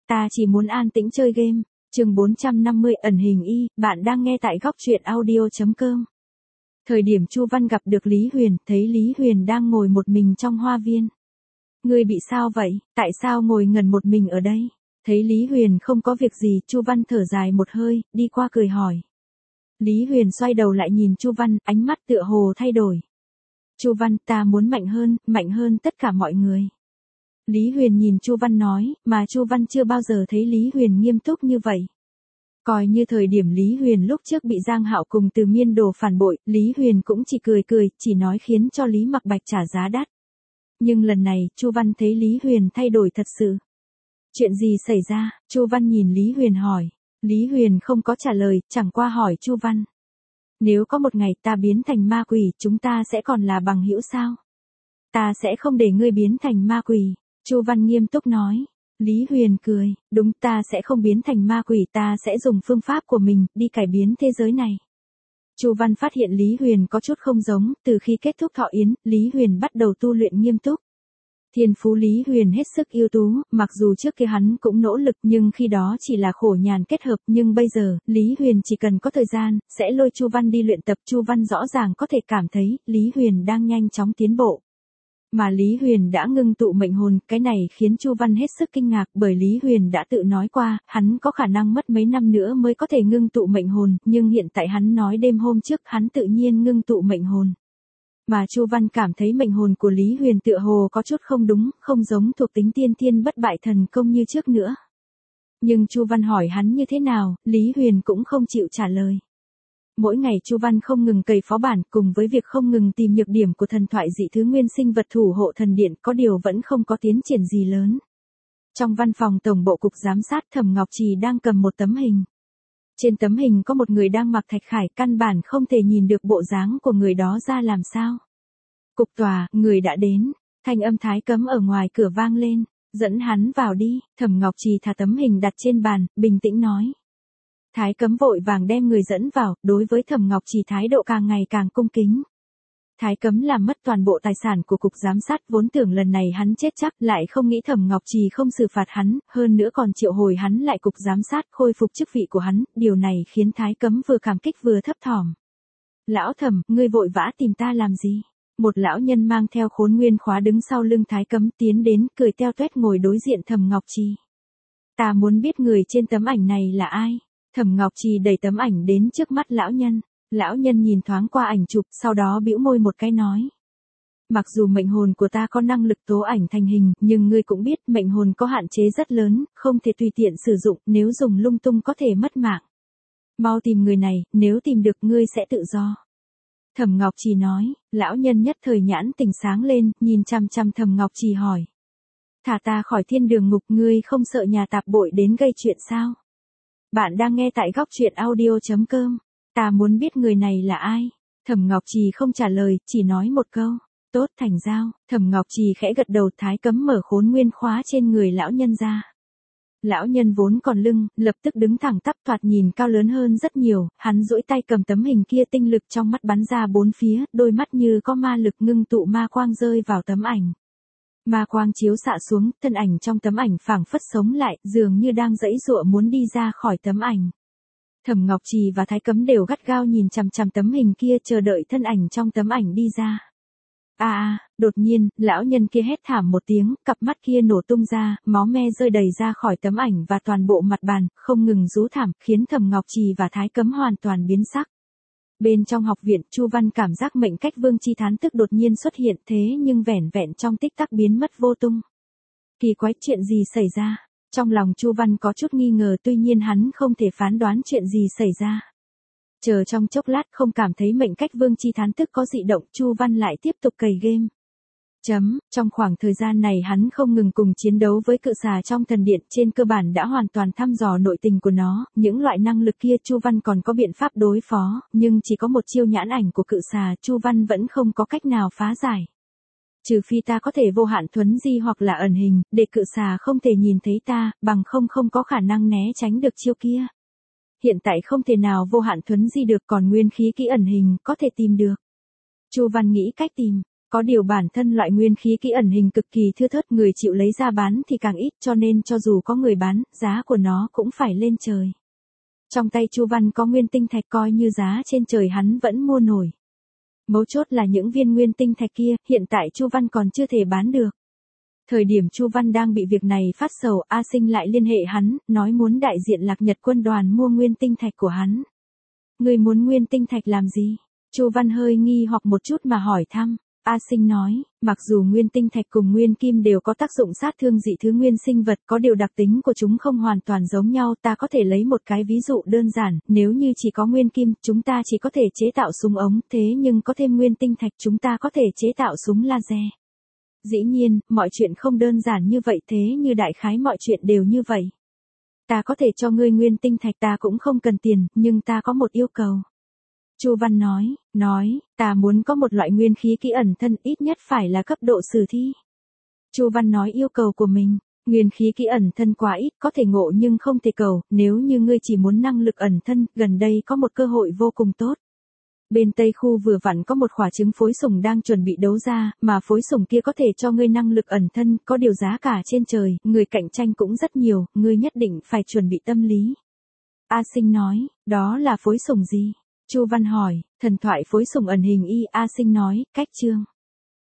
Ta chỉ muốn an tĩnh chơi game. Chương 450 ẩn hình y, bạn đang nghe tại góc truyện audio.com. Thời điểm Chu Văn gặp được Lý Huyền, thấy Lý Huyền đang ngồi một mình trong hoa viên. Ngươi bị sao vậy, tại sao ngồi ngẩn một mình ở đây? Thấy Lý Huyền không có việc gì, Chu Văn thở dài một hơi, đi qua cười hỏi. Lý Huyền xoay đầu lại nhìn Chu Văn, ánh mắt tựa hồ thay đổi. Chu Văn, ta muốn mạnh hơn tất cả mọi người. Lý Huyền nhìn Chu Văn nói, mà Chu Văn chưa bao giờ thấy Lý Huyền nghiêm túc như vậy. Coi như thời điểm Lý Huyền lúc trước bị Giang Hạo cùng Từ Miên Đồ phản bội, Lý Huyền cũng chỉ cười, chỉ nói khiến cho Lý Mặc Bạch trả giá đắt. Nhưng lần này, Chu Văn thấy Lý Huyền thay đổi thật sự. Chuyện gì xảy ra? Chu Văn nhìn Lý Huyền hỏi. Lý Huyền không có trả lời, chẳng qua hỏi Chu Văn. Nếu có một ngày ta biến thành ma quỷ, chúng ta sẽ còn là bằng hữu sao? Ta sẽ không để ngươi biến thành ma quỷ. Chu Văn nghiêm túc nói. Lý Huyền cười, đúng, ta sẽ không biến thành ma quỷ, ta sẽ dùng phương pháp của mình, đi cải biến thế giới này. Chu Văn phát hiện Lý Huyền có chút không giống, từ khi kết thúc thọ yến, Lý Huyền bắt đầu tu luyện nghiêm túc. Thiên phú Lý Huyền hết sức ưu tú, mặc dù trước kia hắn cũng nỗ lực nhưng khi đó chỉ là khổ nhàn kết hợp, nhưng bây giờ, Lý Huyền chỉ cần có thời gian, sẽ lôi Chu Văn đi luyện tập. Chu Văn rõ ràng có thể cảm thấy, Lý Huyền đang nhanh chóng tiến bộ. Mà Lý Huyền đã ngưng tụ mệnh hồn, cái này khiến Chu Văn hết sức kinh ngạc, bởi Lý Huyền đã tự nói qua, hắn có khả năng mất mấy năm nữa mới có thể ngưng tụ mệnh hồn, nhưng hiện tại hắn nói đêm hôm trước hắn tự nhiên ngưng tụ mệnh hồn. Mà Chu Văn cảm thấy mệnh hồn của Lý Huyền tựa hồ có chút không đúng, không giống thuộc tính tiên thiên bất bại thần công như trước nữa. Nhưng Chu Văn hỏi hắn như thế nào, Lý Huyền cũng không chịu trả lời. Mỗi ngày Chu Văn không ngừng cày phó bản, cùng với việc không ngừng tìm nhược điểm của thần thoại dị thứ nguyên sinh vật thủ hộ thần điện, có điều vẫn không có tiến triển gì lớn. Trong văn phòng tổng bộ cục giám sát, Thẩm Ngọc Trì đang cầm một tấm hình. Trên tấm hình có một người đang mặc thạch khải, căn bản không thể nhìn được bộ dáng của người đó ra làm sao. Cục tòa, người đã đến. Thanh âm Thái Cấm ở ngoài cửa vang lên. Dẫn hắn vào đi. Thẩm Ngọc Trì thả tấm hình đặt trên bàn, bình tĩnh nói. Thái Cấm vội vàng đem người dẫn vào, đối với Thẩm Ngọc Trì thái độ càng ngày càng cung kính. Thái Cấm làm mất toàn bộ tài sản của cục giám sát, vốn tưởng lần này hắn chết chắc, lại không nghĩ Thẩm Ngọc Trì không xử phạt hắn, hơn nữa còn triệu hồi hắn lại cục giám sát, khôi phục chức vị của hắn, điều này khiến Thái Cấm vừa cảm kích vừa thấp thỏm. Lão Thẩm, ngươi vội vã tìm ta làm gì? Một lão nhân mang theo khốn nguyên khóa đứng sau lưng Thái Cấm tiến đến, cười teo toét ngồi đối diện Thẩm Ngọc Trì. Ta muốn biết người trên tấm ảnh này là ai? Thẩm Ngọc Trì đẩy tấm ảnh đến trước mắt lão nhân. Lão nhân nhìn thoáng qua ảnh chụp, sau đó bĩu môi một cái nói. Mặc dù mệnh hồn của ta có năng lực tố ảnh thành hình, nhưng ngươi cũng biết mệnh hồn có hạn chế rất lớn, không thể tùy tiện sử dụng, nếu dùng lung tung có thể mất mạng. Mau tìm người này, nếu tìm được ngươi sẽ tự do. Thẩm Ngọc Trì nói, lão nhân nhất thời nhãn tỉnh sáng lên, nhìn chằm chằm Thẩm Ngọc Trì hỏi. Thả ta khỏi thiên đường ngục, ngươi không sợ nhà tạp bội đến gây chuyện sao? Bạn đang nghe tại góc truyện audio.com. Ta muốn biết người này là ai? Thẩm Ngọc Trì không trả lời, chỉ nói một câu. Tốt, thành giao. Thẩm Ngọc Trì khẽ gật đầu. Thái Cấm mở khốn nguyên khóa trên người lão nhân ra. Lão nhân vốn còn lưng, lập tức đứng thẳng tắp, thoạt nhìn cao lớn hơn rất nhiều, hắn duỗi tay cầm tấm hình kia, tinh lực trong mắt bắn ra bốn phía, đôi mắt như có ma lực ngưng tụ ma quang rơi vào tấm ảnh. Ma quang chiếu xạ xuống, thân ảnh trong tấm ảnh phảng phất sống lại, dường như đang giãy giụa muốn đi ra khỏi tấm ảnh. Thẩm Ngọc Trì và Thái Cấm đều gắt gao nhìn chằm chằm tấm hình kia, chờ đợi thân ảnh trong tấm ảnh đi ra. Đột nhiên, lão nhân kia hét thảm một tiếng, cặp mắt kia nổ tung ra, máu me rơi đầy ra khỏi tấm ảnh và toàn bộ mặt bàn, không ngừng rú thảm, khiến Thẩm Ngọc Trì và Thái Cấm hoàn toàn biến sắc. Bên trong học viện, Chu Văn cảm giác mệnh cách Vương Chi Thán Tức đột nhiên xuất hiện, thế nhưng vẻn vẹn trong tích tắc biến mất vô tung. Kỳ quái, chuyện gì xảy ra? Trong lòng Chu Văn có chút nghi ngờ, tuy nhiên hắn không thể phán đoán chuyện gì xảy ra. Chờ trong chốc lát không cảm thấy mệnh cách Vương Chi Thán Tức có dị động, Chu Văn lại tiếp tục cày game. Trong khoảng thời gian này hắn không ngừng cùng chiến đấu với cự xà trong thần điện, trên cơ bản đã hoàn toàn thăm dò nội tình của nó, những loại năng lực kia Chu Văn còn có biện pháp đối phó, nhưng chỉ có một chiêu nhãn ảnh của cự xà, Chu Văn vẫn không có cách nào phá giải. Trừ phi ta có thể vô hạn thuấn di hoặc là ẩn hình, để cự xà không thể nhìn thấy ta, bằng không có khả năng né tránh được chiêu kia. Hiện tại không thể nào vô hạn thuấn di được, còn nguyên khí kỹ ẩn hình có thể tìm được. Chu Văn nghĩ cách tìm. Có điều bản thân loại nguyên khí kỹ ẩn hình cực kỳ thưa thớt, người chịu lấy ra bán thì càng ít, cho nên cho dù có người bán, giá của nó cũng phải lên trời. Trong tay Chu Văn có nguyên tinh thạch, coi như giá trên trời hắn vẫn mua nổi. Mấu chốt là những viên nguyên tinh thạch kia, hiện tại Chu Văn còn chưa thể bán được. Thời điểm Chu Văn đang bị việc này phát sầu, A Sinh lại liên hệ hắn, nói muốn đại diện Lạc Nhật quân đoàn mua nguyên tinh thạch của hắn. Người muốn nguyên tinh thạch làm gì? Chu Văn hơi nghi hoặc một chút mà hỏi thăm. A Sinh nói, mặc dù nguyên tinh thạch cùng nguyên kim đều có tác dụng sát thương dị thứ nguyên sinh vật, có điều đặc tính của chúng không hoàn toàn giống nhau, ta có thể lấy một cái ví dụ đơn giản, nếu như chỉ có nguyên kim, chúng ta chỉ có thể chế tạo súng ống, thế nhưng có thêm nguyên tinh thạch chúng ta có thể chế tạo súng laser. Dĩ nhiên, mọi chuyện không đơn giản như vậy, thế như đại khái mọi chuyện đều như vậy. Ta có thể cho ngươi nguyên tinh thạch, ta cũng không cần tiền, nhưng ta có một yêu cầu. Chu Văn nói, ta muốn có một loại nguyên khí kỹ ẩn thân, ít nhất phải là cấp độ sử thi. Chu Văn nói yêu cầu của mình, nguyên khí kỹ ẩn thân quá ít, có thể ngộ nhưng không thể cầu, nếu như ngươi chỉ muốn năng lực ẩn thân, gần đây có một cơ hội vô cùng tốt. Bên Tây khu vừa vặn có một quả trứng phối sủng đang chuẩn bị đấu ra, mà phối sủng kia có thể cho ngươi năng lực ẩn thân, có điều giá cả trên trời, người cạnh tranh cũng rất nhiều, ngươi nhất định phải chuẩn bị tâm lý. A Sinh nói, đó là phối sủng gì? Chu Văn hỏi, thần thoại phối sủng ẩn hình y. A Sinh nói, cách chương.